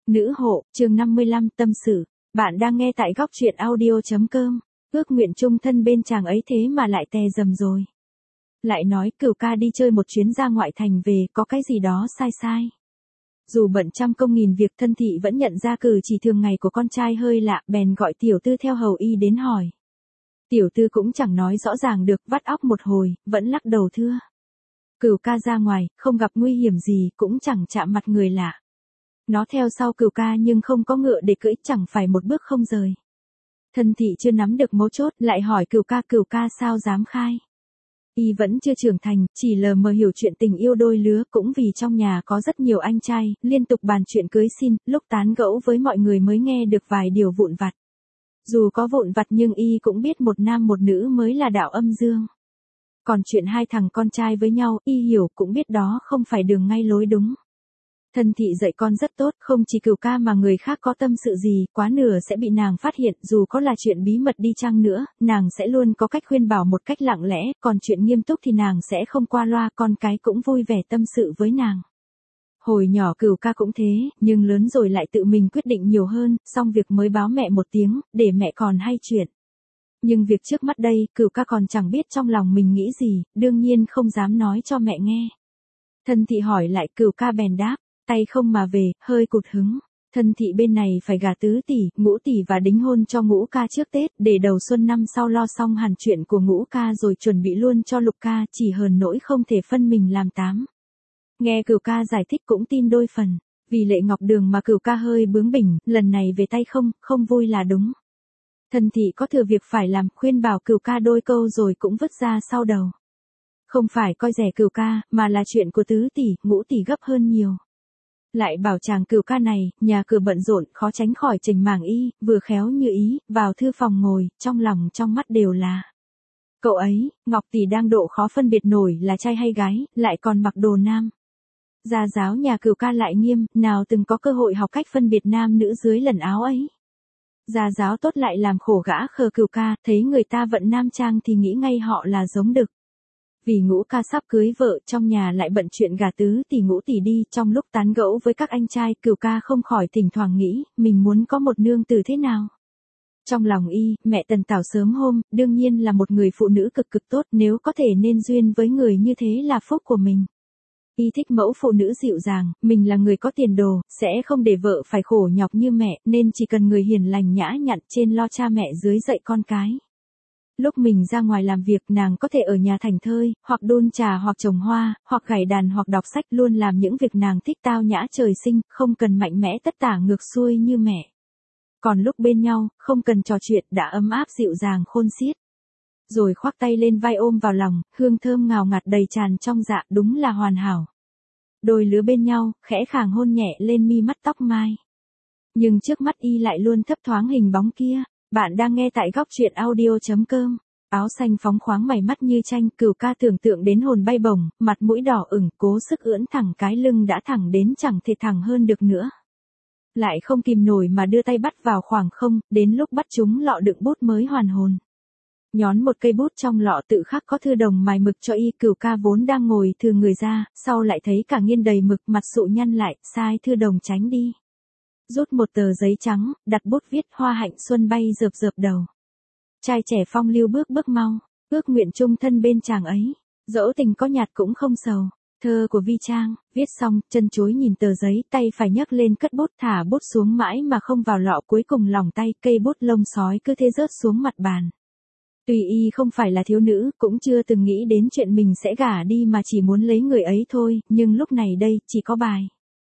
Nữ hộ, chương 55, tâm sự. Bạn đang nghe tại góc truyện audio.com. Ước nguyện chung thân bên chàng ấy thế mà lại tè dầm rồi. Lại nói Cửu ca đi chơi một chuyến ra ngoại thành về, có cái gì đó sai sai. Dù bận trăm công nghìn việc, Thân Thị vẫn nhận ra cử chỉ thường ngày của con trai hơi lạ, bèn gọi tiểu tư theo hầu y đến hỏi. Tiểu tư cũng chẳng nói rõ ràng được, vắt óc một hồi, vẫn lắc đầu thưa. Cửu ca ra ngoài, không gặp nguy hiểm gì, cũng chẳng chạm mặt người lạ. Nó theo sau Cửu ca nhưng không có ngựa để cưỡi, chẳng phải một bước không rời. Thân Thị chưa nắm được mấu chốt, lại hỏi Cửu ca sao dám khai. Y vẫn chưa trưởng thành, chỉ lờ mờ hiểu chuyện tình yêu đôi lứa, cũng vì trong nhà có rất nhiều anh trai, liên tục bàn chuyện cưới xin, lúc tán gẫu với mọi người mới nghe được vài điều vụn vặt. Dù có vụn vặt nhưng Y cũng biết một nam một nữ mới là đạo âm dương. Còn chuyện hai thằng con trai với nhau, Y hiểu cũng biết đó không phải đường ngay lối đúng. Thân Thị dạy con rất tốt, không chỉ Cửu ca mà người khác có tâm sự gì, quá nửa sẽ bị nàng phát hiện, dù có là chuyện bí mật đi chăng nữa, nàng sẽ luôn có cách khuyên bảo một cách lặng lẽ, còn chuyện nghiêm túc thì nàng sẽ không qua loa, con cái cũng vui vẻ tâm sự với nàng. Hồi nhỏ Cửu ca cũng thế, nhưng lớn rồi lại tự mình quyết định nhiều hơn, xong việc mới báo mẹ một tiếng, để mẹ còn hay chuyện. Nhưng việc trước mắt đây, Cửu ca còn chẳng biết trong lòng mình nghĩ gì, đương nhiên không dám nói cho mẹ nghe. Thân Thị hỏi lại, Cửu ca bèn đáp. Tay không mà về, hơi cụt hứng. Thân Thị bên này phải gả tứ tỷ, ngũ tỷ và đính hôn cho Ngũ ca trước Tết, để đầu xuân năm sau lo xong hẳn chuyện của Ngũ ca rồi chuẩn bị luôn cho Lục ca, chỉ hờn nỗi không thể phân mình làm tám. Nghe Cửu ca giải thích cũng tin đôi phần, vì Lệ Ngọc Đường mà Cửu ca hơi bướng bỉnh, lần này về tay không vui là đúng. Thân Thị có thừa việc phải làm, khuyên bảo Cửu ca đôi câu rồi cũng vứt ra sau đầu. Không phải coi rẻ Cửu ca, mà là chuyện của tứ tỷ, ngũ tỷ gấp hơn nhiều. Lại bảo chàng Cửu ca này, nhà cửa bận rộn, khó tránh khỏi trình mảng Y, vừa khéo như ý, vào thư phòng ngồi, trong lòng trong mắt đều là. Cậu ấy, Ngọc tỷ đang độ khó phân biệt nổi là trai hay gái, lại còn mặc đồ nam. Gia giáo nhà Cửu ca lại nghiêm, nào từng có cơ hội học cách phân biệt nam nữ dưới lần áo ấy. Gia giáo tốt lại làm khổ gã khờ Cửu ca, thấy người ta vận nam trang thì nghĩ ngay họ là giống đực. Vì Ngũ ca sắp cưới vợ, trong nhà lại bận chuyện gả tứ tỷ ngũ tỷ đi, trong lúc tán gẫu với các anh trai, Cửu ca không khỏi thỉnh thoảng nghĩ, mình muốn có một nương tử thế nào. Trong lòng Y, mẹ Tần Tảo sớm hôm, đương nhiên là một người phụ nữ cực cực tốt, nếu có thể nên duyên với người như thế là phúc của mình. Y thích mẫu phụ nữ dịu dàng, mình là người có tiền đồ, sẽ không để vợ phải khổ nhọc như mẹ, nên chỉ cần người hiền lành nhã nhặn, trên lo cha mẹ dưới dạy con cái. Lúc mình ra ngoài làm việc, nàng có thể ở nhà thảnh thơi, hoặc đun trà hoặc trồng hoa, hoặc gảy đàn hoặc đọc sách, luôn làm những việc nàng thích tao nhã trời sinh, không cần mạnh mẽ tất tả ngược xuôi như mẹ. Còn lúc bên nhau, không cần trò chuyện, đã ấm áp dịu dàng khôn xiết. Rồi khoác tay lên vai ôm vào lòng, hương thơm ngào ngạt đầy tràn trong dạ, đúng là hoàn hảo. Đôi lứa bên nhau, khẽ khàng hôn nhẹ lên mi mắt tóc mai. Nhưng trước mắt Y lại luôn thấp thoáng hình bóng kia. Bạn đang nghe tại góc truyện audio.com. Áo xanh phóng khoáng mày mắt như tranh, Cửu ca tưởng tượng đến hồn bay bổng, mặt mũi đỏ ửng, cố sức ưỡn thẳng cái lưng đã thẳng đến chẳng thể thẳng hơn được nữa. Lại không kìm nổi mà đưa tay bắt vào khoảng không, đến lúc bắt chúng lọ đựng bút mới hoàn hồn. Nhón một cây bút trong lọ tự khắc có thư đồng mài mực cho Y. Cửu ca vốn đang ngồi thừ người ra, sau lại thấy cả nghiên đầy mực, mặt sụ nhăn lại, sai thư đồng tránh đi. Rút một tờ giấy trắng, đặt bút viết hoa hạnh xuân bay rợp rợp đầu. Trai trẻ phong lưu bước bước mau, ước nguyện chung thân bên chàng ấy, dẫu tình có nhạt cũng không sầu. Thơ của Vi Trang, viết xong, chân chối nhìn tờ giấy, tay phải nhấc lên cất bút, thả bút xuống mãi mà không vào lọ, cuối cùng lỏng tay, cây bút lông sói cứ thế rớt xuống mặt bàn. Tuy Y không phải là thiếu nữ, cũng chưa từng nghĩ đến chuyện mình sẽ gả đi mà chỉ muốn lấy người ấy thôi, nhưng lúc này đây, chỉ có bài.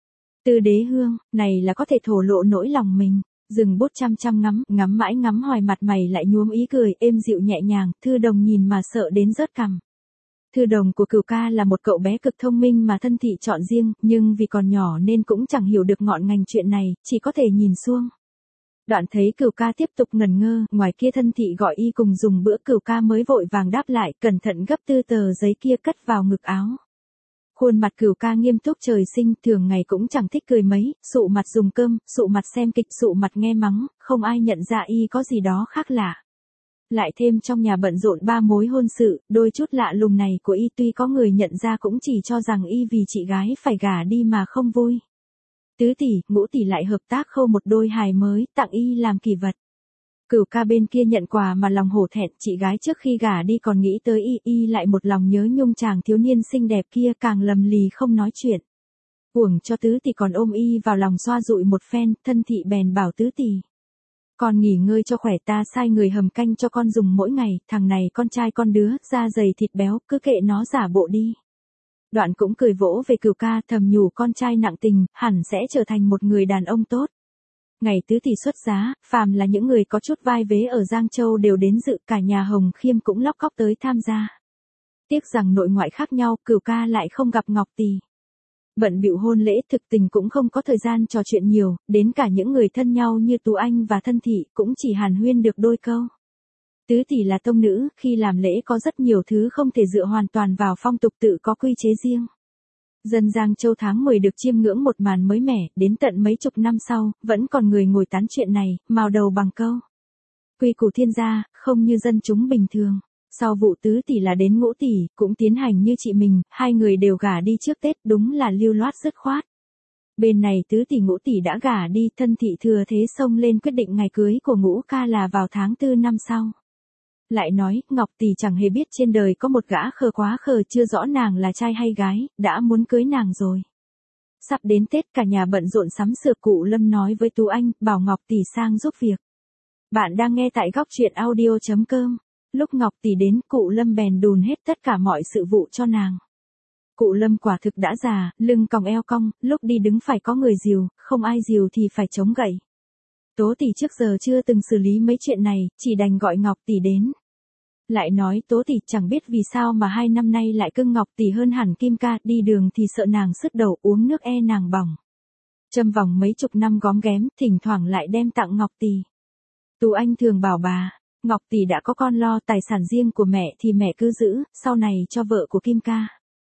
Từ đế hương, này là có thể thổ lộ nỗi lòng mình. Dừng bút chăm chăm ngắm mãi ngắm hoài, mặt mày lại nhuốm ý cười, êm dịu nhẹ nhàng, thư đồng nhìn mà sợ đến rớt cằm. Thư đồng của Cửu ca là một cậu bé cực thông minh mà Thân Thị chọn riêng, nhưng vì còn nhỏ nên cũng chẳng hiểu được ngọn ngành chuyện này, chỉ có thể nhìn xuông. Đoạn thấy Cửu ca tiếp tục ngẩn ngơ, ngoài kia Thân Thị gọi Y cùng dùng bữa, Cửu ca mới vội vàng đáp lại, cẩn thận gấp tư tờ giấy kia cất vào ngực áo. Khuôn mặt Cửu ca nghiêm túc trời sinh, thường ngày cũng chẳng thích cười mấy, sụ mặt dùng cơm, sụ mặt xem kịch, sụ mặt nghe mắng, không ai nhận ra Y có gì đó khác lạ. Lại thêm trong nhà bận rộn ba mối hôn sự, đôi chút lạ lùng này của Y tuy có người nhận ra cũng chỉ cho rằng Y vì chị gái phải gả đi mà không vui. Tứ tỷ, Ngũ tỷ lại hợp tác khâu một đôi hài mới, tặng y làm kỷ vật. Cửu ca bên kia nhận quà mà lòng hổ thẹn, chị gái trước khi gả đi còn nghĩ tới y lại một lòng nhớ nhung chàng thiếu niên xinh đẹp kia, càng lầm lì không nói chuyện. Uổng cho tứ tỷ còn ôm y vào lòng xoa dụi một phen, thân thị bèn bảo tứ tỷ. Con nghỉ ngơi cho khỏe, ta sai người hầm canh cho con dùng mỗi ngày, thằng này con trai con đứa, da dày thịt béo, cứ kệ nó giả bộ đi. Đoạn cũng cười vỗ về Cửu ca, thầm nhủ con trai nặng tình, hẳn sẽ trở thành một người đàn ông tốt. Ngày tứ tỷ xuất giá, phàm là những người có chút vai vế ở Giang Châu đều đến dự, cả nhà Hồng Khiêm cũng lóc cóc tới tham gia. Tiếc rằng nội ngoại khác nhau, Cửu ca lại không gặp Ngọc tỷ. Bận bịu hôn lễ, thực tình cũng không có thời gian trò chuyện nhiều, đến cả những người thân nhau như Tú Anh và Thân thị cũng chỉ hàn huyên được đôi câu. Tứ tỷ là tông nữ, khi làm lễ có rất nhiều thứ không thể dựa hoàn toàn vào phong tục, tự có quy chế riêng. Dân Giang Châu tháng 10 được chiêm ngưỡng một màn mới mẻ, đến tận mấy chục năm sau, vẫn còn người ngồi tán chuyện này, mào đầu bằng câu. Quy củ thiên gia, không như dân chúng bình thường. Sau vụ tứ tỷ là đến Ngũ tỷ, cũng tiến hành như chị mình, hai người đều gả đi trước Tết, đúng là lưu loát dứt khoát. Bên này tứ tỷ Ngũ tỷ đã gả đi, Thân thị thừa thế xông lên quyết định ngày cưới của Ngũ ca là vào tháng 4 năm sau. Lại nói, Ngọc tỷ chẳng hề biết trên đời có một gã khờ quá khờ, chưa rõ nàng là trai hay gái, đã muốn cưới nàng rồi. Sắp đến Tết, cả nhà bận rộn sắm sửa, cụ Lâm nói với Tú Anh, bảo Ngọc tỷ sang giúp việc. Bạn đang nghe tại góc truyện audio.com. Lúc Ngọc tỷ đến, cụ Lâm bèn đùn hết tất cả mọi sự vụ cho nàng. Cụ Lâm quả thực đã già, lưng còng eo cong, lúc đi đứng phải có người dìu, không ai dìu thì phải chống gậy. Tố tỷ trước giờ chưa từng xử lý mấy chuyện này, chỉ đành gọi Ngọc tỷ đến. Lại nói Tố tỷ chẳng biết vì sao mà 2 năm nay lại cưng Ngọc tỷ hơn hẳn Kim ca, đi đường thì sợ nàng sứt đầu, uống nước nàng bỏng. Châm vòng mấy chục năm góm ghém, thỉnh thoảng lại đem tặng Ngọc tỷ. Tú Anh thường bảo bà, Ngọc tỷ đã có con lo, tài sản riêng của mẹ thì mẹ cứ giữ, sau này cho vợ của Kim ca.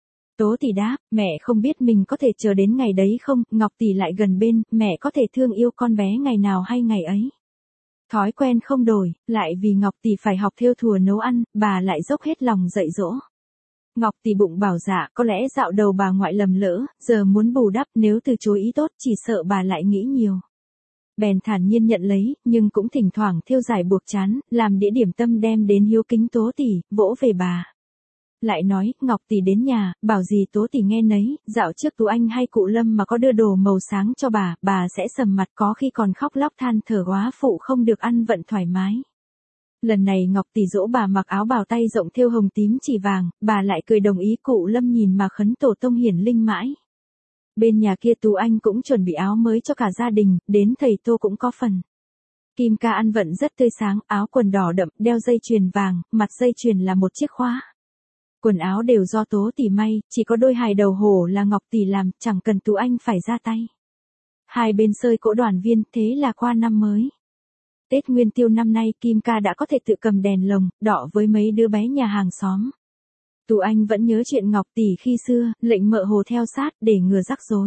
Tố tỷ đáp, mẹ không biết mình có thể chờ đến ngày đấy không, Ngọc tỷ lại gần bên, mẹ có thể thương yêu con bé ngày nào hay ngày ấy. Thói quen không đổi, lại vì Ngọc tỷ phải học thêu thùa nấu ăn, bà lại dốc hết lòng dạy dỗ. Ngọc tỷ bụng bảo dạ, có lẽ dạo đầu bà ngoại lầm lỡ, giờ muốn bù đắp, nếu từ chối ý tốt chỉ sợ bà lại nghĩ nhiều. Bèn thản nhiên nhận lấy, nhưng cũng thỉnh thoảng thêu giải buộc chán, làm đĩa điểm tâm đem đến hiếu kính Tố tỷ, vỗ về bà. Lại nói, Ngọc tỷ đến nhà, bảo gì Tố tỷ nghe nấy, dạo trước Tú Anh hay cụ Lâm mà có đưa đồ màu sáng cho bà sẽ sầm mặt, có khi còn khóc lóc than thở góa phụ không được ăn vận thoải mái. Lần này Ngọc tỷ dỗ bà mặc áo bào tay rộng thêu hồng tím chỉ vàng, bà lại cười đồng ý, cụ Lâm nhìn mà khấn tổ tông hiển linh mãi. Bên nhà kia Tú Anh cũng chuẩn bị áo mới cho cả gia đình, đến thầy Tô cũng có phần. Kim ca ăn vận rất tươi sáng, áo quần đỏ đậm, đeo dây chuyền vàng, mặt dây chuyền là một chiếc khóa. Quần áo đều do Tố tỷ may, chỉ có đôi hài đầu hổ là Ngọc tỷ làm, chẳng cần Tú Anh phải ra tay. Hai bên sơi cỗ đoàn viên, thế là qua năm mới. Tết Nguyên Tiêu năm nay Kim ca đã có thể tự cầm đèn lồng, đỏ với mấy đứa bé nhà hàng xóm. Tú Anh vẫn nhớ chuyện Ngọc tỷ khi xưa, lệnh mợ hồ theo sát để ngừa rắc rối.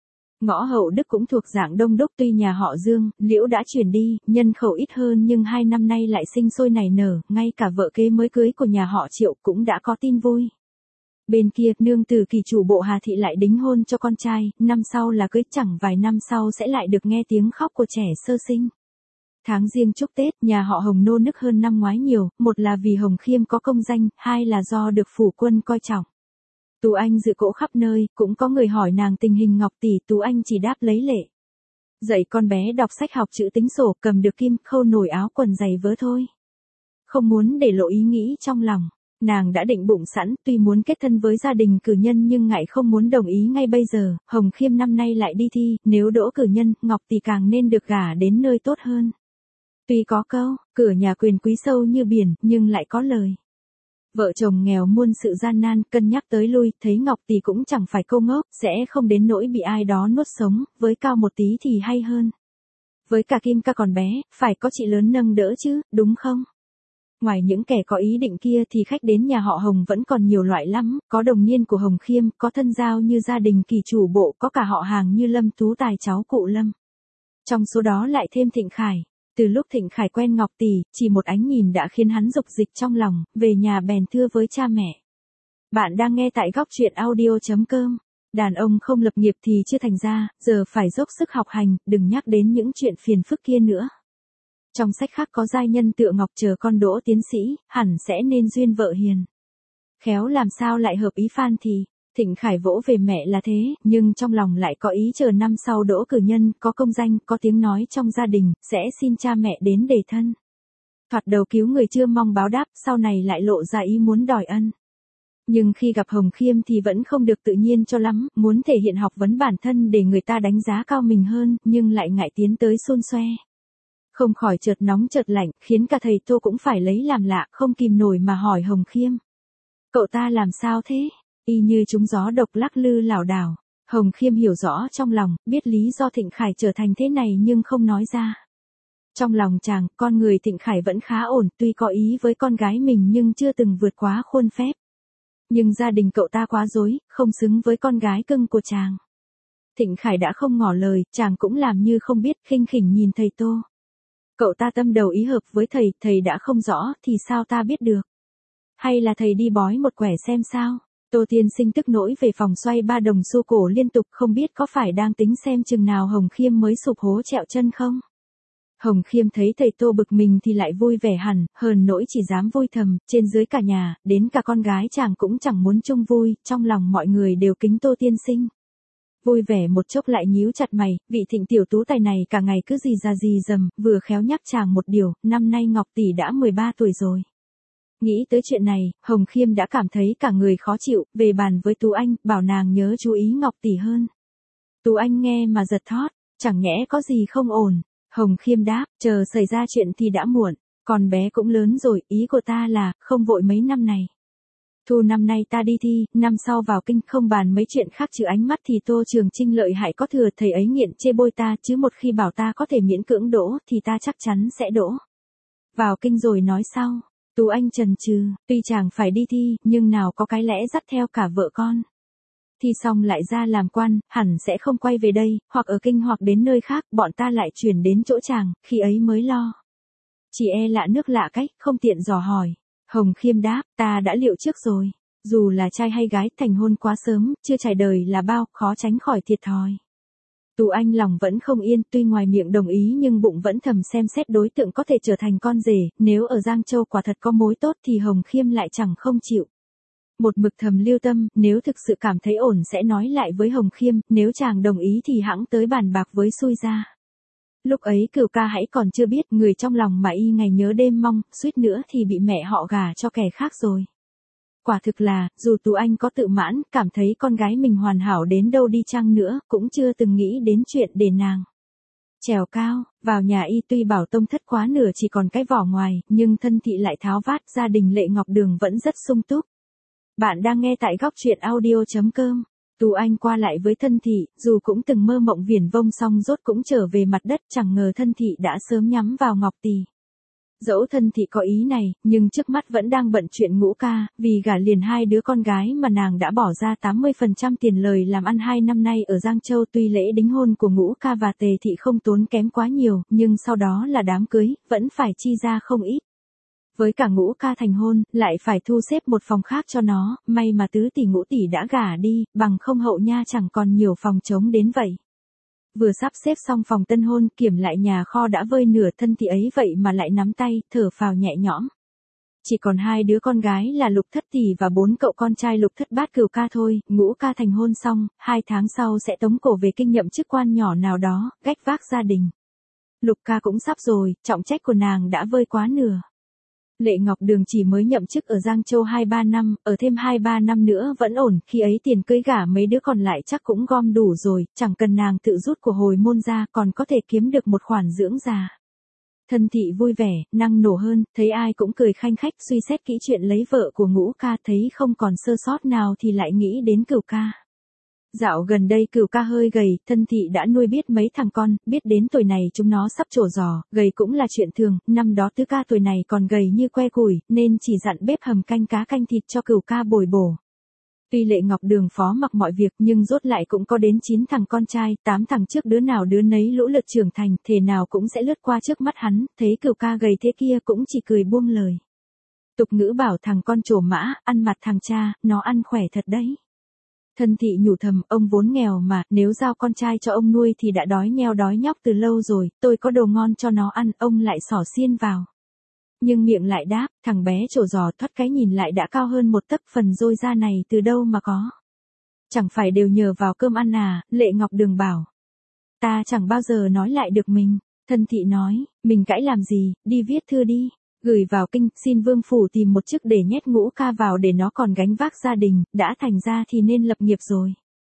Ngõ Hậu Đức cũng thuộc dạng đông đúc, tuy nhà họ Dương, Liễu đã chuyển đi, nhân khẩu ít hơn nhưng 2 năm nay lại sinh sôi nảy nở, ngay cả vợ kế mới cưới của nhà họ Triệu cũng đã có tin vui. Bên kia, nương tử kỳ chủ bộ Hà Thị lại đính hôn cho con trai, năm sau là cưới, chẳng vài năm sau sẽ lại được nghe tiếng khóc của trẻ sơ sinh. Tháng Giêng chúc Tết, nhà họ Hồng nô nức hơn năm ngoái nhiều, một là vì Hồng Khiêm có công danh, hai là do được phủ quân coi trọng. Tú Anh dự cỗ khắp nơi, cũng có người hỏi nàng tình hình Ngọc tỷ, Tú Anh chỉ đáp lấy lệ. Dạy con bé đọc sách học chữ tính sổ, cầm được kim, khâu nổi áo quần giày vớ thôi. Không muốn để lộ ý nghĩ trong lòng, nàng đã định bụng sẵn, tuy muốn kết thân với gia đình cử nhân nhưng ngại không muốn đồng ý ngay bây giờ, Hồng Khiêm năm nay lại đi thi, nếu đỗ cử nhân, Ngọc tỷ càng nên được gả đến nơi tốt hơn. Tuy có câu, cửa nhà quyền quý sâu như biển, nhưng lại có lời. Vợ chồng nghèo muôn sự gian nan, cân nhắc tới lui, thấy Ngọc tỷ cũng chẳng phải câu ngốc, sẽ không đến nỗi bị ai đó nuốt sống, với cao một tí thì hay hơn. Với cả Kim ca còn bé, phải có chị lớn nâng đỡ chứ, đúng không? Ngoài những kẻ có ý định kia thì khách đến nhà họ Hồng vẫn còn nhiều loại lắm, có đồng niên của Hồng Khiêm, có thân giao như gia đình kỳ chủ bộ, có cả họ hàng như Lâm Tú Tài cháu cụ Lâm. Trong số đó lại thêm Thịnh Khải. Từ lúc Thịnh Khải quen Ngọc tỷ, chỉ một ánh nhìn đã khiến hắn dục dịch trong lòng, về nhà bèn thưa với cha mẹ. Bạn đang nghe tại góc truyện audio.com. Đàn ông không lập nghiệp thì chưa thành ra, giờ phải dốc sức học hành, đừng nhắc đến những chuyện phiền phức kia nữa. Trong sách khác có giai nhân tựa ngọc chờ con đỗ tiến sĩ, hẳn sẽ nên duyên vợ hiền. Khéo làm sao lại hợp ý Phan thì. Thịnh Khải vỗ về mẹ là thế, nhưng trong lòng lại có ý chờ năm sau đỗ cử nhân, có công danh, có tiếng nói trong gia đình, sẽ xin cha mẹ đến đề thân. Thoạt đầu cứu người chưa mong báo đáp, sau này lại lộ ra ý muốn đòi ân. Nhưng khi gặp Hồng Khiêm thì vẫn không được tự nhiên cho lắm, muốn thể hiện học vấn bản thân để người ta đánh giá cao mình hơn, nhưng lại ngại tiến tới xôn xoe. Không khỏi chợt nóng chợt lạnh, khiến cả thầy Tô cũng phải lấy làm lạ, không kìm nổi mà hỏi Hồng Khiêm. Cậu ta làm sao thế? Y như trúng gió độc lắc lư lảo đảo. Hồng Khiêm hiểu rõ trong lòng, biết lý do Thịnh Khải trở thành thế này nhưng không nói ra. Trong lòng chàng, con người Thịnh Khải vẫn khá ổn, tuy có ý với con gái mình nhưng chưa từng vượt quá khuôn phép. Nhưng gia đình cậu ta quá dối, không xứng với con gái cưng của chàng. Thịnh Khải đã không ngỏ lời, chàng cũng làm như không biết, khinh khỉnh nhìn thầy Tô. Cậu ta tâm đầu ý hợp với thầy, thầy đã không rõ, thì sao ta biết được? Hay là thầy đi bói một quẻ xem sao? Tô tiên sinh tức nỗi về phòng xoay ba đồng xu cổ liên tục, không biết có phải đang tính xem chừng nào Hồng Khiêm mới sụp hố trẹo chân không? Hồng Khiêm thấy thầy Tô bực mình thì lại vui vẻ hẳn, hờn nỗi chỉ dám vui thầm, trên dưới cả nhà, đến cả con gái chàng cũng chẳng muốn chung vui, trong lòng mọi người đều kính Tô tiên sinh. Vui vẻ một chốc lại nhíu chặt mày, vị Thịnh tiểu tú tài này cả ngày cứ gì ra gì dầm, vừa khéo nhắc chàng một điều, năm nay Ngọc tỷ đã 13 tuổi rồi. Nghĩ tới chuyện này, Hồng Khiêm đã cảm thấy cả người khó chịu, về bàn với Tú Anh, bảo nàng nhớ chú ý Ngọc tỷ hơn. Tú Anh nghe mà giật thót, chẳng nhẽ có gì không ổn. Hồng Khiêm đáp, chờ xảy ra chuyện thì đã muộn, con bé cũng lớn rồi, ý của ta là, không vội mấy năm này. Thu năm nay ta đi thi, năm sau vào kinh, không bàn mấy chuyện khác trừ ánh mắt thì Tô Trường Chinh lợi hại có thừa, thầy ấy nghiện chê bôi ta, chứ một khi bảo ta có thể miễn cưỡng đỗ, thì ta chắc chắn sẽ đỗ. Vào kinh rồi nói sau. Tú Anh chần chừ, tuy chàng phải đi thi, nhưng nào có cái lẽ dắt theo cả vợ con. Thi xong lại ra làm quan, hẳn sẽ không quay về đây, hoặc ở kinh hoặc đến nơi khác, bọn ta lại chuyển đến chỗ chàng, khi ấy mới lo. Chỉ e lạ nước lạ cách, không tiện dò hỏi. Hồng Khiêm đáp, ta đã liệu trước rồi. Dù là trai hay gái, thành hôn quá sớm, chưa trải đời là bao, khó tránh khỏi thiệt thòi. Tú Anh lòng vẫn không yên, tuy ngoài miệng đồng ý nhưng bụng vẫn thầm xem xét đối tượng có thể trở thành con rể, nếu ở Giang Châu quả thật có mối tốt thì Hồng Khiêm lại chẳng không chịu. Một mực thầm lưu tâm, nếu thực sự cảm thấy ổn sẽ nói lại với Hồng Khiêm, nếu chàng đồng ý thì hẵng tới bàn bạc với xui gia. Lúc ấy Cửu ca hãy còn chưa biết, người trong lòng mà y ngày nhớ đêm mong, suýt nữa thì bị mẹ họ gả cho kẻ khác rồi. Quả thực là, dù Tú Anh có tự mãn, cảm thấy con gái mình hoàn hảo đến đâu đi chăng nữa, cũng chưa từng nghĩ đến chuyện để nàng trèo cao. Vào nhà y tuy bảo tông thất quá nửa chỉ còn cái vỏ ngoài, nhưng thân thị lại tháo vát, gia đình Lệ Ngọc Đường vẫn rất sung túc. Bạn đang nghe tại góc truyện audio.com. Tú Anh qua lại với thân thị, dù cũng từng mơ mộng viển vông song rốt cũng trở về mặt đất, chẳng ngờ thân thị đã sớm nhắm vào Ngọc tỷ. Dẫu thân thị có ý này, nhưng trước mắt vẫn đang bận chuyện Ngũ ca, vì gả liền hai đứa con gái mà nàng đã bỏ ra 80% tiền lời làm ăn 2 năm nay ở Giang Châu. Tuy lễ đính hôn của Ngũ ca và Tề thị không tốn kém quá nhiều, nhưng sau đó là đám cưới, vẫn phải chi ra không ít. Với cả Ngũ ca thành hôn, lại phải thu xếp một phòng khác cho nó, may mà tứ tỷ Ngũ tỷ đã gả đi, bằng không hậu nha chẳng còn nhiều phòng trống đến vậy. Vừa sắp xếp xong phòng tân hôn, kiểm lại nhà kho đã vơi nửa, thân thị ấy vậy mà lại nắm tay, thở phào nhẹ nhõm. Chỉ còn hai đứa con gái là Lục thất tỷ và 4 cậu con trai Lục thất bát Cửu ca thôi. Ngũ ca thành hôn xong, 2 tháng sau sẽ tống cổ về kinh nhậm chức quan nhỏ nào đó, gánh vác gia đình. Lục ca cũng sắp rồi, trọng trách của nàng đã vơi quá nửa. Lệ Ngọc Đường chỉ mới nhậm chức ở Giang Châu 2-3 năm, ở thêm 2-3 năm nữa vẫn ổn, khi ấy tiền cưới gả mấy đứa còn lại chắc cũng gom đủ rồi, chẳng cần nàng tự rút của hồi môn ra, còn có thể kiếm được một khoản dưỡng già. Thân thị vui vẻ, năng nổ hơn, thấy ai cũng cười khanh khách, suy xét kỹ chuyện lấy vợ của Ngũ ca, thấy không còn sơ sót nào thì lại nghĩ đến Cửu ca. Dạo gần đây Cửu ca hơi gầy, thân thị đã nuôi biết mấy thằng con, biết đến tuổi này chúng nó sắp trổ giò, gầy cũng là chuyện thường, năm đó Tứ ca tuổi này còn gầy như que củi, nên chỉ dặn bếp hầm canh cá canh thịt cho Cửu ca bồi bổ. Tuy Lệ Ngọc Đường phó mặc mọi việc nhưng rốt lại cũng có đến 9 thằng con trai, 8 thằng trước đứa nào đứa nấy lũ lượt trưởng thành, thể nào cũng sẽ lướt qua trước mắt hắn, thấy Cửu ca gầy thế kia cũng chỉ cười buông lời. Tục ngữ bảo thằng con trổ mã, ăn mặt thằng cha, nó ăn khỏe thật đấy. Thân thị nhủ thầm, ông vốn nghèo mà, nếu giao con trai cho ông nuôi thì đã đói nheo đói nhóc từ lâu rồi, tôi có đồ ngon cho nó ăn, ông lại xỏ xiên vào. Nhưng miệng lại đáp, thằng bé trổ giò thoát cái nhìn lại đã cao hơn một tấc, phần dôi da này từ đâu mà có. Chẳng phải đều nhờ vào cơm ăn à, Lệ Ngọc Đường bảo. Ta chẳng bao giờ nói lại được mình. Thân thị nói, mình cãi làm gì, đi viết thư đi. Gửi vào kinh, xin vương phủ tìm một chức để nhét Ngũ Ca vào để nó còn gánh vác gia đình, đã thành ra thì nên lập nghiệp rồi.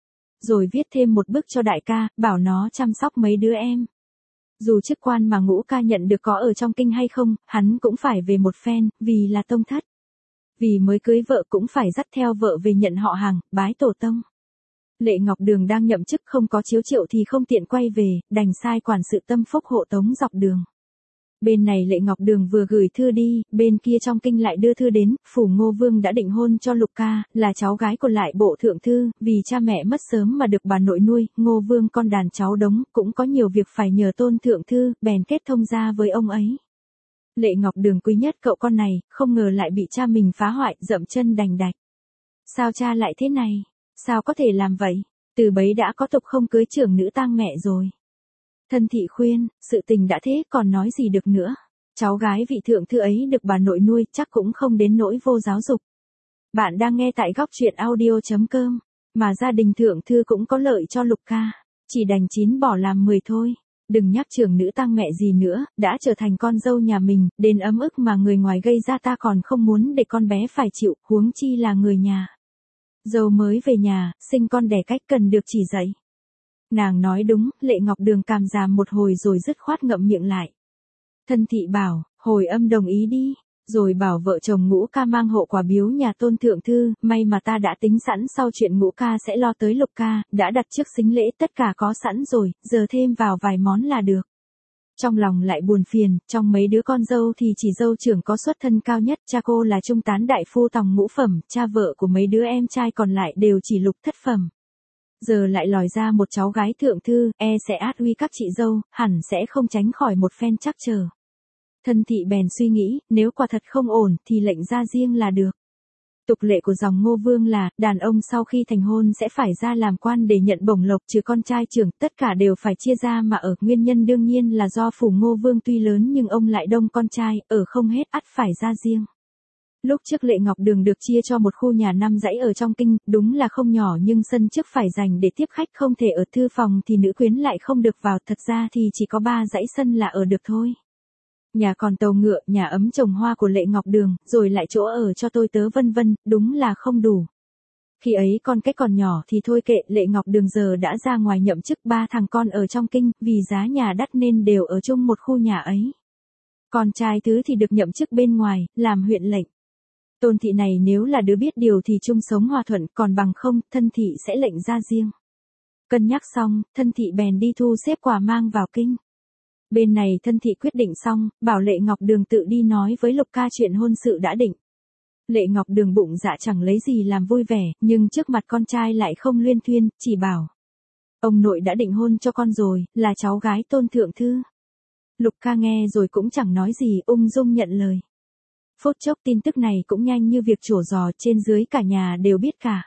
Rồi viết thêm một bức cho đại ca, bảo nó chăm sóc mấy đứa em. Dù chức quan mà Ngũ Ca nhận được có ở trong kinh hay không, hắn cũng phải về một phen, vì là tông thất. Vì mới cưới vợ cũng phải dắt theo vợ về nhận họ hàng, bái tổ tông. Lệ Ngọc Đường đang nhậm chức không có chiếu triệu thì không tiện quay về, đành sai quản sự Tâm Phúc hộ tống dọc đường. Bên này Lệ Ngọc Đường vừa gửi thư đi, bên kia trong kinh lại đưa thư đến, phủ Ngô Vương đã định hôn cho Lục Ca, là cháu gái của lại bộ thượng thư, vì cha mẹ mất sớm mà được bà nội nuôi, Ngô Vương con đàn cháu đống, cũng có nhiều việc phải nhờ tôn thượng thư, bèn kết thông gia với ông ấy. Lệ Ngọc Đường quý nhất cậu con này, không ngờ lại bị cha mình phá hoại, dậm chân đành đạch. Sao cha lại thế này? Sao có thể làm vậy? Từ bấy đã có tục không cưới trưởng nữ tang mẹ rồi. Thân thị khuyên, sự tình đã thế còn nói gì được nữa. Cháu gái vị thượng thư ấy được bà nội nuôi chắc cũng không đến nỗi vô giáo dục. Bạn đang nghe tại góc truyện audio.com, mà gia đình thượng thư cũng có lợi cho Lục Ca. Chỉ đành 9 bỏ làm 10 thôi. Đừng nhắc trưởng nữ tang mẹ gì nữa, đã trở thành con dâu nhà mình, đến ấm ức mà người ngoài gây ra ta còn không muốn để con bé phải chịu, huống chi là người nhà. Dâu mới về nhà, sinh con đẻ cách cần được chỉ dạy. Nàng nói đúng, Lệ Ngọc Đường cảm giảm một hồi rồi dứt khoát ngậm miệng lại. Thân thị bảo, hồi âm đồng ý đi, rồi bảo vợ chồng Ngũ Ca mang hộ quà biếu nhà tôn thượng thư, may mà ta đã tính sẵn sau chuyện Ngũ Ca sẽ lo tới Lục Ca, đã đặt trước sính lễ tất cả có sẵn rồi, giờ thêm vào vài món là được. Trong lòng lại buồn phiền, trong mấy đứa con dâu thì chỉ dâu trưởng có xuất thân cao nhất, cha cô là trung tán đại phu tòng ngũ phẩm, cha vợ của mấy đứa em trai còn lại đều chỉ lục thất phẩm. Giờ lại lòi ra một cháu gái thượng thư, sẽ át uy các chị dâu, hẳn sẽ không tránh khỏi một phen trắc trở. Thân thị bèn suy nghĩ, nếu quả thật không ổn thì lệnh ra riêng là được. Tục lệ của dòng Ngô Vương là, đàn ông sau khi thành hôn sẽ phải ra làm quan để nhận bổng lộc, trừ con trai trưởng, tất cả đều phải chia ra mà ở, nguyên nhân đương nhiên là do phủ Ngô Vương tuy lớn nhưng ông lại đông con trai, ở không hết ắt phải ra riêng. Lúc trước Lệ Ngọc Đường được chia cho một khu nhà 5 dãy ở trong kinh, đúng là không nhỏ nhưng sân trước phải dành để tiếp khách, không thể ở thư phòng thì nữ quyến lại không được vào, thật ra thì chỉ có 3 dãy sân là ở được thôi. Nhà còn tàu ngựa, nhà ấm trồng hoa của Lệ Ngọc Đường, rồi lại chỗ ở cho tôi tớ vân vân, đúng là không đủ. Khi ấy con cái còn nhỏ thì thôi kệ, Lệ Ngọc Đường giờ đã ra ngoài nhậm chức, 3 thằng con ở trong kinh, vì giá nhà đắt nên đều ở chung một khu nhà ấy. Con trai thứ thì được nhậm chức bên ngoài, làm huyện lệnh. Tôn thị này nếu là đứa biết điều thì chung sống hòa thuận, còn bằng không, thân thị sẽ lệnh ra riêng. Cân nhắc xong, thân thị bèn đi thu xếp quà mang vào kinh. Bên này thân thị quyết định xong, bảo Lệ Ngọc Đường tự đi nói với Lục Ca chuyện hôn sự đã định. Lệ Ngọc Đường bụng dạ chẳng lấy gì làm vui vẻ, nhưng trước mặt con trai lại không luyên thuyên, chỉ bảo. Ông nội đã định hôn cho con rồi, là cháu gái tôn thượng thư. Lục Ca nghe rồi cũng chẳng nói gì, ung dung nhận lời. Phút chốc tin tức này cũng nhanh như việc trổ giò, trên dưới cả nhà đều biết cả.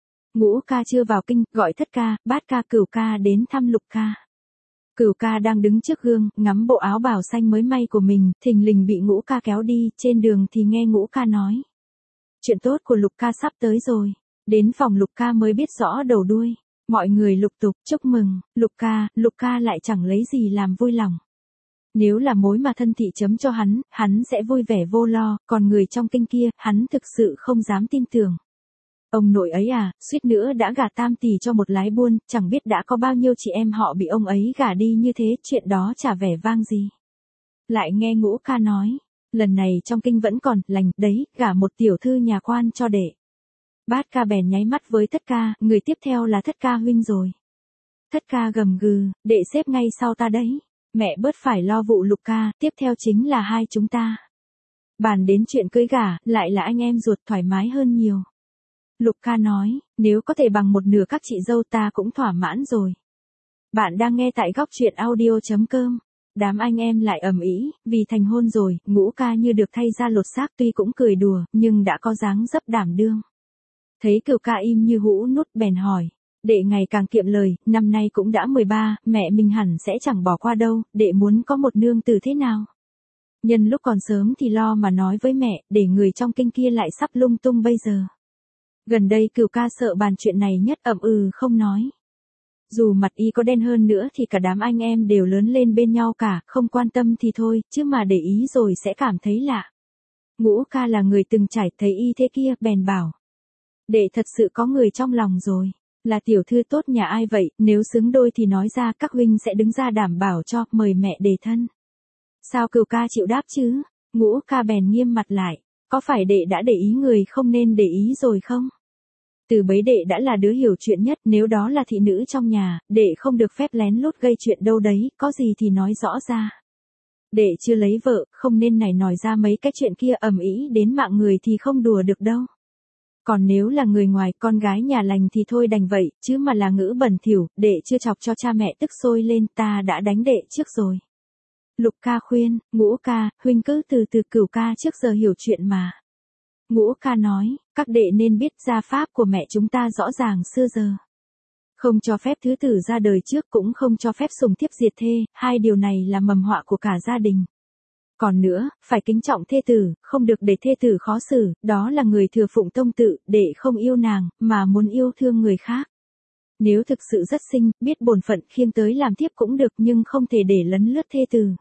Ngũ Ca chưa vào kinh, gọi Thất Ca, Bát Ca, Cửu Ca đến thăm Lục Ca. Cửu Ca đang đứng trước gương, ngắm bộ áo bào xanh mới may của mình, thình lình bị Ngũ Ca kéo đi, trên đường thì nghe Ngũ Ca nói. Chuyện tốt của Lục Ca sắp tới rồi. Đến phòng Lục Ca mới biết rõ đầu đuôi. Mọi người lục tục chúc mừng, Lục Ca lại chẳng lấy gì làm vui lòng. Nếu là mối mà thân thị chấm cho hắn sẽ vui vẻ vô lo, còn người trong kinh kia, hắn thực sự không dám tin tưởng. Ông nội ấy à, suýt nữa đã gả tam tỷ cho một lái buôn, chẳng biết đã có bao nhiêu chị em họ bị ông ấy gả đi như thế, chuyện đó chả vẻ vang gì. Lại nghe Ngũ Ca nói, lần này trong kinh vẫn còn, lành, đấy, gả một tiểu thư nhà quan cho đệ. Bát Ca bèn nháy mắt với Thất Ca, người tiếp theo là Thất Ca huynh rồi. Thất Ca gầm gừ, đệ xếp ngay sau ta đấy. Mẹ bớt phải lo vụ Lục Ca, tiếp theo chính là hai chúng ta. Bàn đến chuyện cưới gả, lại là anh em ruột, thoải mái hơn nhiều. Lục Ca nói, nếu có thể bằng một nửa các chị dâu ta cũng thỏa mãn rồi. Bạn đang nghe tại góc truyện audio.com. Đám anh em lại ầm ĩ, vì thành hôn rồi, Ngũ Ca như được thay ra lột xác, tuy cũng cười đùa, nhưng đã có dáng dấp đảm đương. Thấy Cửu ca im như hũ nút bèn hỏi. Đệ ngày càng kiệm lời, năm nay cũng đã 13, mẹ mình hẳn sẽ chẳng bỏ qua đâu, đệ muốn có một nương tử thế nào? Nhân lúc còn sớm thì lo mà nói với mẹ, để người trong kinh kia lại sắp lung tung bây giờ. Gần đây Cửu ca sợ bàn chuyện này nhất, ậm không nói. Dù mặt y có đen hơn nữa thì cả đám anh em đều lớn lên bên nhau cả, không quan tâm thì thôi, chứ mà để ý rồi sẽ cảm thấy lạ. Ngũ ca là người từng trải, thấy y thế kia, bèn bảo. Đệ thật sự có người trong lòng rồi. Là tiểu thư tốt nhà ai vậy, nếu xứng đôi thì nói ra, các huynh sẽ đứng ra đảm bảo cho, mời mẹ đề thân. Sao Cửu ca chịu đáp chứ? Ngũ ca bèn nghiêm mặt lại. Có phải đệ đã để ý người không nên để ý rồi không? Từ bấy đệ đã là đứa hiểu chuyện nhất, nếu đó là thị nữ trong nhà, đệ không được phép lén lút gây chuyện đâu đấy, có gì thì nói rõ ra. Đệ chưa lấy vợ, không nên nảy nòi ra mấy cái chuyện kia ầm ĩ đến mạng người thì không đùa được đâu. Còn nếu là người ngoài, con gái nhà lành thì thôi đành vậy, chứ mà là ngữ bẩn thỉu, đệ chưa chọc cho cha mẹ tức sôi lên, ta đã đánh đệ trước rồi. Lục ca khuyên, Ngũ ca, huynh cứ từ từ, Cửu ca trước giờ hiểu chuyện mà. Ngũ ca nói, các đệ nên biết gia pháp của mẹ chúng ta rõ ràng xưa giờ. Không cho phép thứ tử ra đời trước, cũng không cho phép sùng thiếp diệt thê, hai điều này là mầm họa của cả gia đình. Còn nữa, phải kính trọng thê tử, không được để thê tử khó xử, đó là người thừa phụng tông tự, để không yêu nàng, mà muốn yêu thương người khác. Nếu thực sự rất xinh, biết bổn phận khiêng tới làm thiếp cũng được, nhưng không thể để lấn lướt thê tử.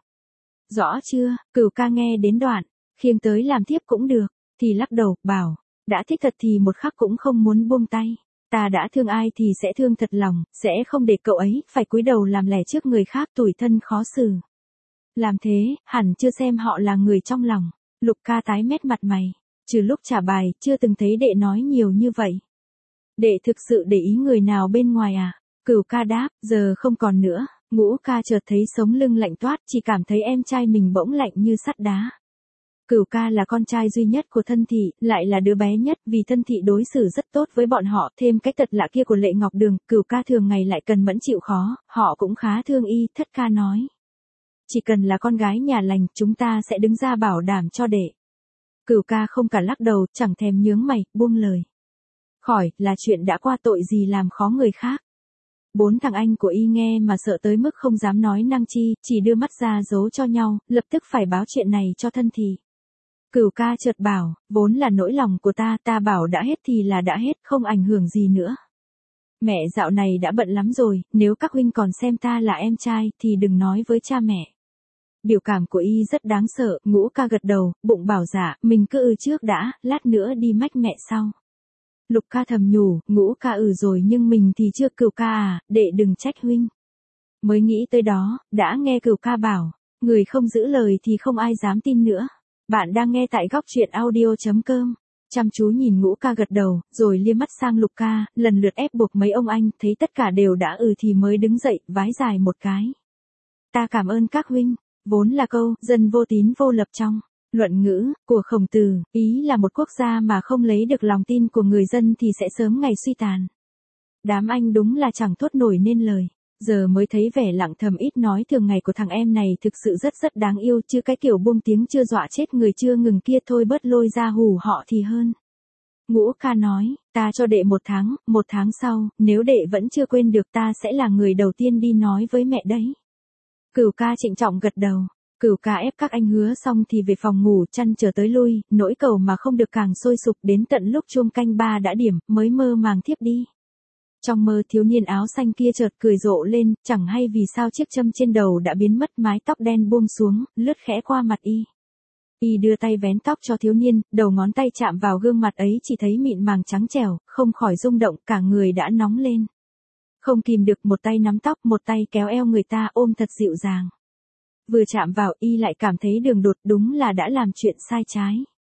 Rõ chưa? Cửu ca nghe đến đoạn, khiêng tới làm thiếp cũng được, thì lắc đầu, bảo, đã thích thật thì một khắc cũng không muốn buông tay. Ta đã thương ai thì sẽ thương thật lòng, sẽ không để cậu ấy phải cúi đầu làm lẻ trước người khác, tủi thân khó xử. Làm thế, hẳn chưa xem họ là người trong lòng. Lục ca tái mét mặt mày, trừ lúc trả bài, chưa từng thấy đệ nói nhiều như vậy. Đệ thực sự để ý người nào bên ngoài à? Cửu ca đáp, giờ không còn nữa. Ngũ ca chợt thấy sống lưng lạnh toát, chỉ cảm thấy em trai mình bỗng lạnh như sắt đá. Cửu ca là con trai duy nhất của thân thị, lại là đứa bé nhất, vì thân thị đối xử rất tốt với bọn họ, thêm cái tật lạ kia của Lệ Ngọc Đường, Cửu ca thường ngày lại cần mẫn chịu khó, họ cũng khá thương y, thất ca nói. Chỉ cần là con gái nhà lành, chúng ta sẽ đứng ra bảo đảm cho đệ. Cửu ca không cả lắc đầu, chẳng thèm nhướng mày, buông lời. Khỏi, là chuyện đã qua, tội gì làm khó người khác. Bốn thằng anh của y nghe mà sợ tới mức không dám nói năng chi, chỉ đưa mắt ra giấu cho nhau, lập tức phải báo chuyện này cho thân thị. Cửu ca chợt bảo, vốn là nỗi lòng của ta bảo đã hết thì là đã hết, không ảnh hưởng gì nữa. Mẹ dạo này đã bận lắm rồi, nếu các huynh còn xem ta là em trai, thì đừng nói với cha mẹ. Biểu cảm của y rất đáng sợ, Ngũ ca gật đầu, bụng bảo dạ, mình cứ trước đã, lát nữa đi mách mẹ sau. Lục ca thầm nhủ, Ngũ ca rồi nhưng mình thì chưa. Cửu ca à, đệ đừng trách huynh. Mới nghĩ tới đó, đã nghe Cửu ca bảo, người không giữ lời thì không ai dám tin nữa. Bạn đang nghe tại góc truyện audio.com. Chăm chú nhìn Ngũ ca gật đầu, rồi liếc mắt sang Lục ca, lần lượt ép buộc mấy ông anh, thấy tất cả đều đã thì mới đứng dậy, vái dài một cái. Ta cảm ơn các huynh, vốn là câu, dân vô tín vô lập trong luận ngữ của Khổng Tử, ý là một quốc gia mà không lấy được lòng tin của người dân thì sẽ sớm ngày suy tàn. Đám anh đúng là chẳng thốt nổi nên lời. Giờ mới thấy vẻ lặng thầm ít nói thường ngày của thằng em này thực sự rất đáng yêu, chứ cái kiểu buông tiếng chưa dọa chết người chưa ngừng kia thôi bớt lôi ra hù họ thì hơn. Ngũ ca nói, ta cho đệ một tháng sau, nếu đệ vẫn chưa quên được ta sẽ là người đầu tiên đi nói với mẹ đấy. Cửu ca trịnh trọng gật đầu. Cửu ca ép các anh hứa xong thì về phòng ngủ chăn trở tới lui, nỗi cầu mà không được càng sôi sục, đến tận lúc chuông canh 3 đã điểm, mới mơ màng thiếp đi. Trong mơ thiếu niên áo xanh kia chợt cười rộ lên, chẳng hay vì sao chiếc châm trên đầu đã biến mất, mái tóc đen buông xuống, lướt khẽ qua mặt y. Y đưa tay vén tóc cho thiếu niên, đầu ngón tay chạm vào gương mặt ấy chỉ thấy mịn màng trắng trẻo, không khỏi rung động, cả người đã nóng lên. Không kìm được, một tay nắm tóc, một tay kéo eo người ta ôm thật dịu dàng. Vừa chạm vào y lại cảm thấy đường đột, đúng là đã làm chuyện sai trái.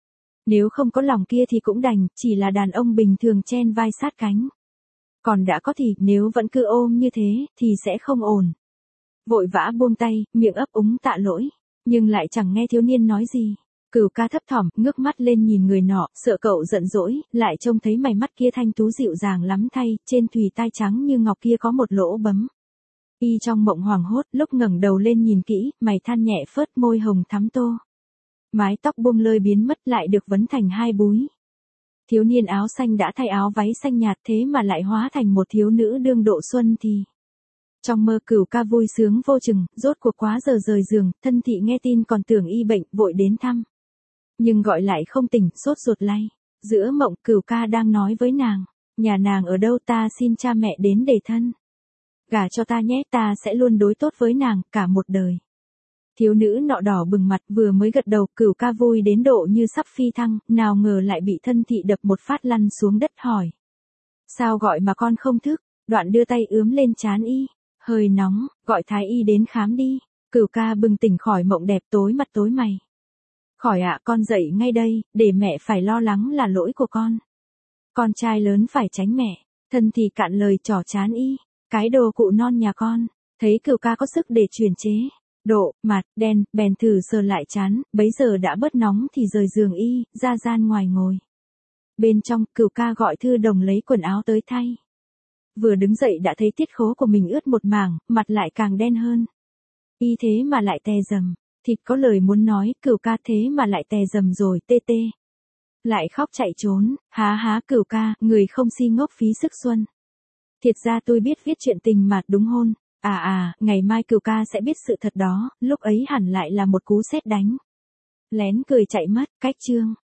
Nếu không có lòng kia thì cũng đành, chỉ là đàn ông bình thường chen vai sát cánh. Còn đã có thì, nếu vẫn cứ ôm như thế, thì sẽ không ổn. Vội vã buông tay, miệng ấp úng tạ lỗi, nhưng lại chẳng nghe thiếu niên nói gì. Cửu ca thấp thỏm, ngước mắt lên nhìn người nọ, sợ cậu giận dỗi, lại trông thấy mày mắt kia thanh tú dịu dàng lắm thay, trên thùy tai trắng như ngọc kia có một lỗ bấm. Y trong mộng hoảng hốt, lúc ngẩng đầu lên nhìn kỹ, mày than nhẹ phớt, môi hồng thắm tô. Mái tóc buông lơi biến mất, lại được vấn thành hai búi. Thiếu niên áo xanh đã thay áo váy xanh nhạt thế mà lại hóa thành một thiếu nữ đương độ xuân thì. Trong mơ Cửu Ca vui sướng vô chừng, rốt cuộc quá giờ rời giường, thân thị nghe tin còn tưởng y bệnh, vội đến thăm. Nhưng gọi lại không tỉnh, sốt ruột lay. Giữa mộng Cửu Ca đang nói với nàng, nhà nàng ở đâu ta xin cha mẹ đến để thân. Gả cho ta nhé, ta sẽ luôn đối tốt với nàng, cả một đời. Thiếu nữ nọ đỏ bừng mặt vừa mới gật đầu, Cửu Ca vui đến độ như sắp phi thăng, nào ngờ lại bị thân thị đập một phát lăn xuống đất hỏi. Sao gọi mà con không thức, đoạn đưa tay ướm lên trán y, hơi nóng, gọi thái y đến khám đi. Cửu Ca bừng tỉnh khỏi mộng đẹp tối mặt tối mày. Khỏi ạ, con dậy ngay đây, để mẹ phải lo lắng là lỗi của con. Con trai lớn phải tránh mẹ, thân thì cạn lời trỏ chán y, cái đồ cụ non nhà con, thấy Cửu Ca có sức để chuyển chế. Độ, mặt, đen, bèn thử sờ lại chán, bấy giờ đã bớt nóng thì rời giường y, ra gian ngoài ngồi. Bên trong, Cửu Ca gọi Thư Đồng lấy quần áo tới thay. Vừa đứng dậy đã thấy tiết khố của mình ướt một mảng, mặt lại càng đen hơn. Y thế mà lại tè dầm, thịt có lời muốn nói, Cửu Ca thế mà lại tè dầm rồi, tê tê. Lại khóc chạy trốn, há Cửu Ca, người không si ngốc phí sức xuân. Thiệt ra tôi biết viết chuyện tình mà đúng hôn. Ngày mai Cửu Ca sẽ biết sự thật đó, lúc ấy hẳn lại là một cú sét đánh. Lén cười chạy mất, cách chương.